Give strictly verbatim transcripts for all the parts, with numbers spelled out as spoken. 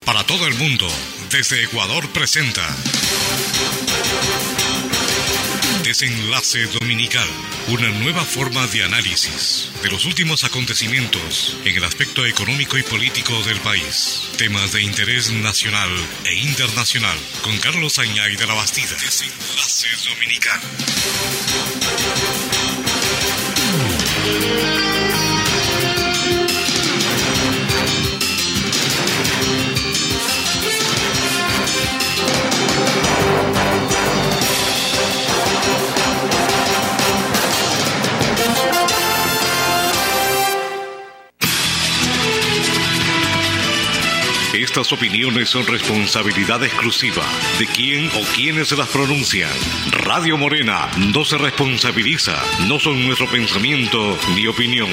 para todo el mundo, desde Ecuador presenta Desenlace Dominical, una nueva forma de análisis de los últimos acontecimientos en el aspecto económico y político del país. Temas de interés nacional e internacional, con Carlos Añay de la Bastida. Desenlace Dominical. Estas opiniones son responsabilidad exclusiva de quien o quienes las pronuncian. Radio Morena no se responsabiliza, no son nuestro pensamiento ni opinión.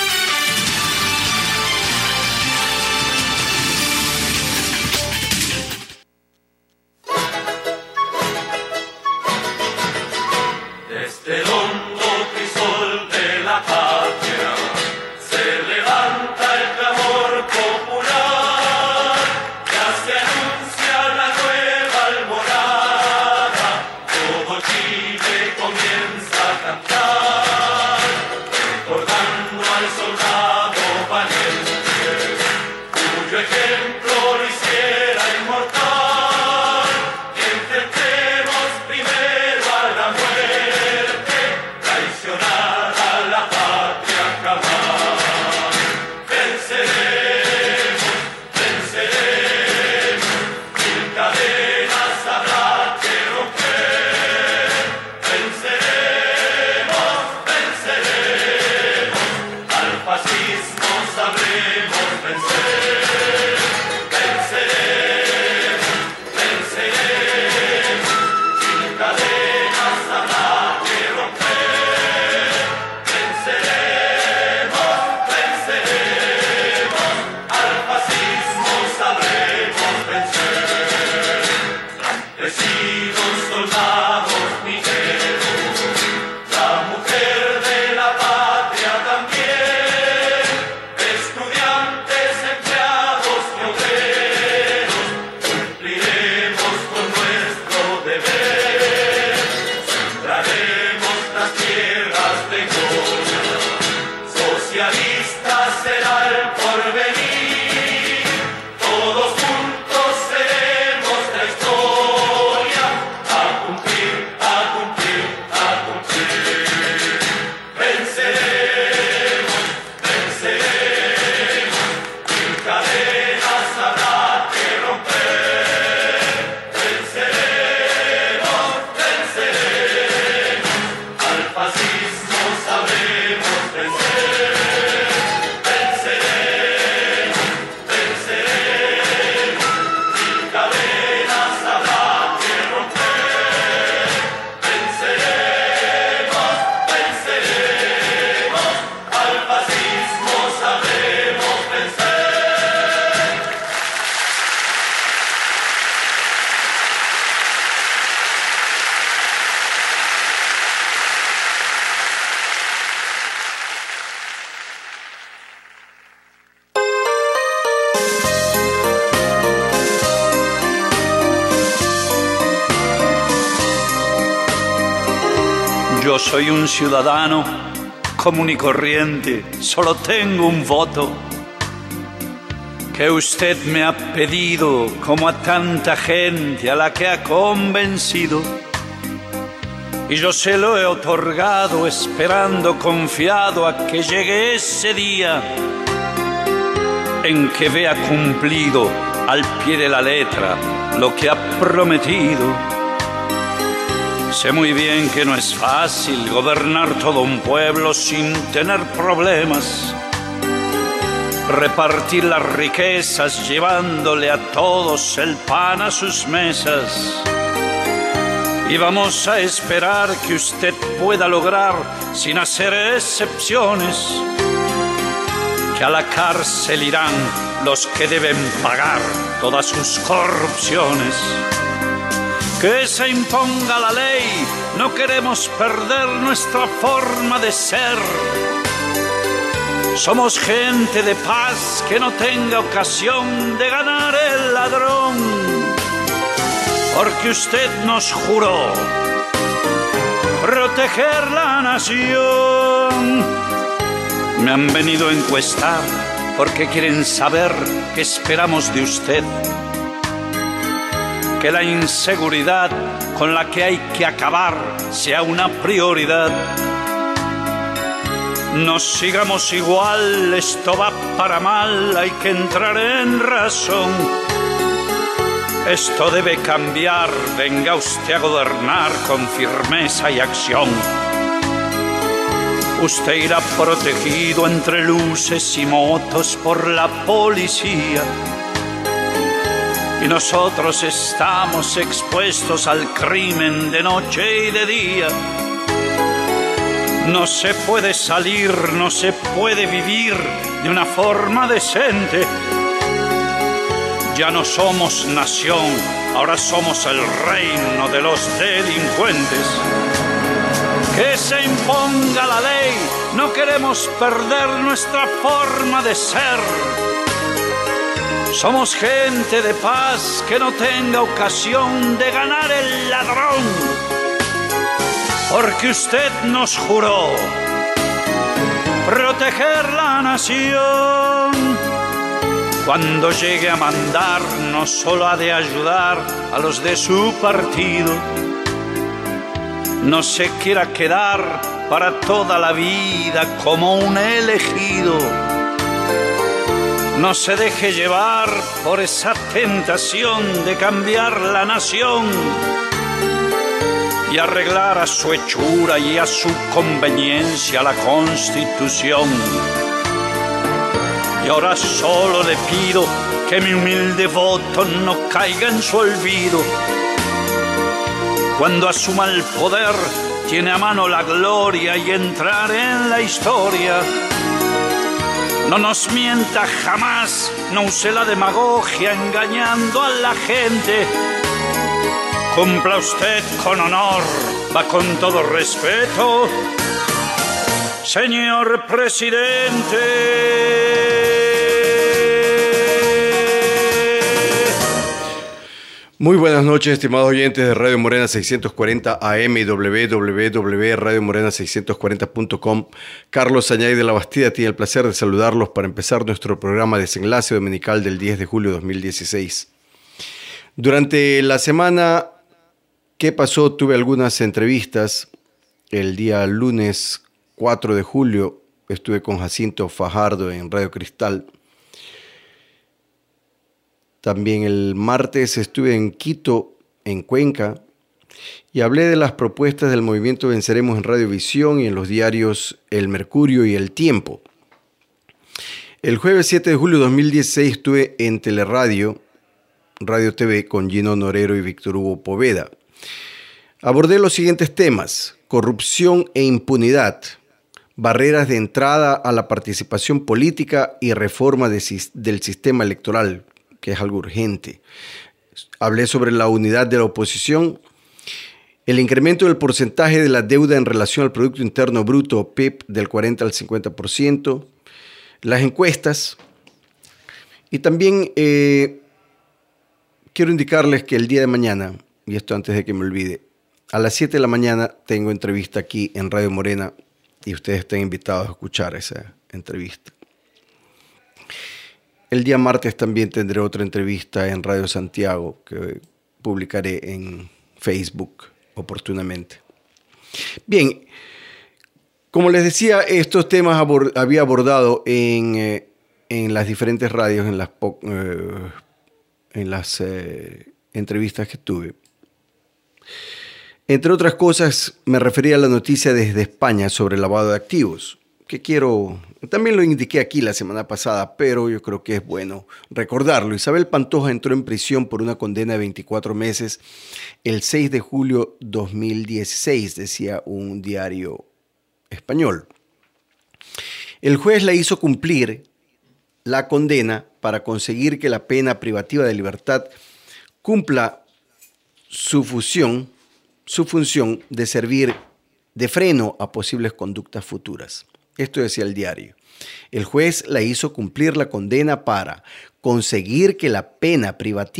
Yo soy un ciudadano común y corriente, solo tengo un voto que usted me ha pedido, como a tanta gente a la que ha convencido. Y yo se lo he otorgado esperando confiado a que llegue ese día en que vea cumplido al pie de la letra lo que ha prometido. Sé muy bien que no es fácil gobernar todo un pueblo sin tener problemas, repartir las riquezas llevándole a todos el pan a sus mesas. Y vamos a esperar que usted pueda lograr, sin hacer excepciones, que a la cárcel irán los que deben pagar todas sus corrupciones. Que se imponga la ley, no queremos perder nuestra forma de ser. Somos gente de paz que no tenga ocasión de ganar el ladrón, porque usted nos juró proteger la nación. Me han venido a encuestar porque quieren saber qué esperamos de usted. Que la inseguridad con la que hay que acabar sea una prioridad. No sigamos igual, esto va para mal, hay que entrar en razón. Esto debe cambiar, venga usted a gobernar con firmeza y acción. Usted irá protegido entre luces y motos por la policía, y nosotros estamos expuestos al crimen de noche y de día. No se puede salir, no se puede vivir de una forma decente. Ya no somos nación, ahora somos el reino de los delincuentes. Que se imponga la ley, no queremos perder nuestra forma de ser. Somos gente de paz que no tenga ocasión de ganar el ladrón, porque usted nos juró proteger la nación. Cuando llegue a mandar, no solo ha de ayudar a los de su partido. No se quiera quedar para toda la vida como un elegido. No se deje llevar por esa tentación de cambiar la nación y arreglar a su hechura y a su conveniencia la Constitución. Y ahora solo le pido que mi humilde voto no caiga en su olvido. Cuando asuma el poder, tiene a mano la gloria y entrar en la historia. No nos mienta jamás, no use la demagogia engañando a la gente. Cumpla usted con honor, va con todo respeto, señor presidente. Muy buenas noches, estimados oyentes de Radio Morena seiscientos cuarenta A M y doble u doble u doble u punto radio morena seiscientos cuarenta punto com. Carlos Añay de la Bastida tiene el placer de saludarlos para empezar nuestro programa Desenlace Dominical del diez de julio de dos mil dieciséis. Durante la semana que pasó tuve algunas entrevistas. El día lunes cuatro de julio estuve con Jacinto Fajardo en Radio Cristal. También el martes estuve en Quito, en Cuenca, y hablé de las propuestas del movimiento Venceremos en Radiovisión y en los diarios El Mercurio y El Tiempo. El jueves siete de julio de dos mil dieciséis estuve en Teleradio, Radio T V, con Gino Norero y Víctor Hugo Poveda. Abordé los siguientes temas: corrupción e impunidad, barreras de entrada a la participación política y reforma de, del sistema electoral, que es algo urgente. Hablé sobre la unidad de la oposición, el incremento del porcentaje de la deuda en relación al Producto Interno Bruto, P I B, del cuarenta al cincuenta por ciento, las encuestas, y también eh, quiero indicarles que el día de mañana, y esto antes de que me olvide, a las siete de la mañana tengo entrevista aquí en Radio Morena y ustedes están invitados a escuchar esa entrevista. El día martes también tendré otra entrevista en Radio Santiago que publicaré en Facebook oportunamente. Bien, como les decía, estos temas abord- había abordado en, eh, en las diferentes radios, en las, po- eh, en las eh, entrevistas que tuve. Entre otras cosas, me refería a la noticia desde España sobre el lavado de activos, que quiero, también lo indiqué aquí la semana pasada, pero yo creo que es bueno recordarlo. Isabel Pantoja entró en prisión por una condena de veinticuatro meses el seis de julio de dos mil dieciséis, decía un diario español. El juez la hizo cumplir la condena para conseguir que la pena privativa de libertad cumpla su función, su función de servir de freno a posibles conductas futuras. Esto decía el diario. El juez la hizo cumplir la condena para conseguir que la pena privativa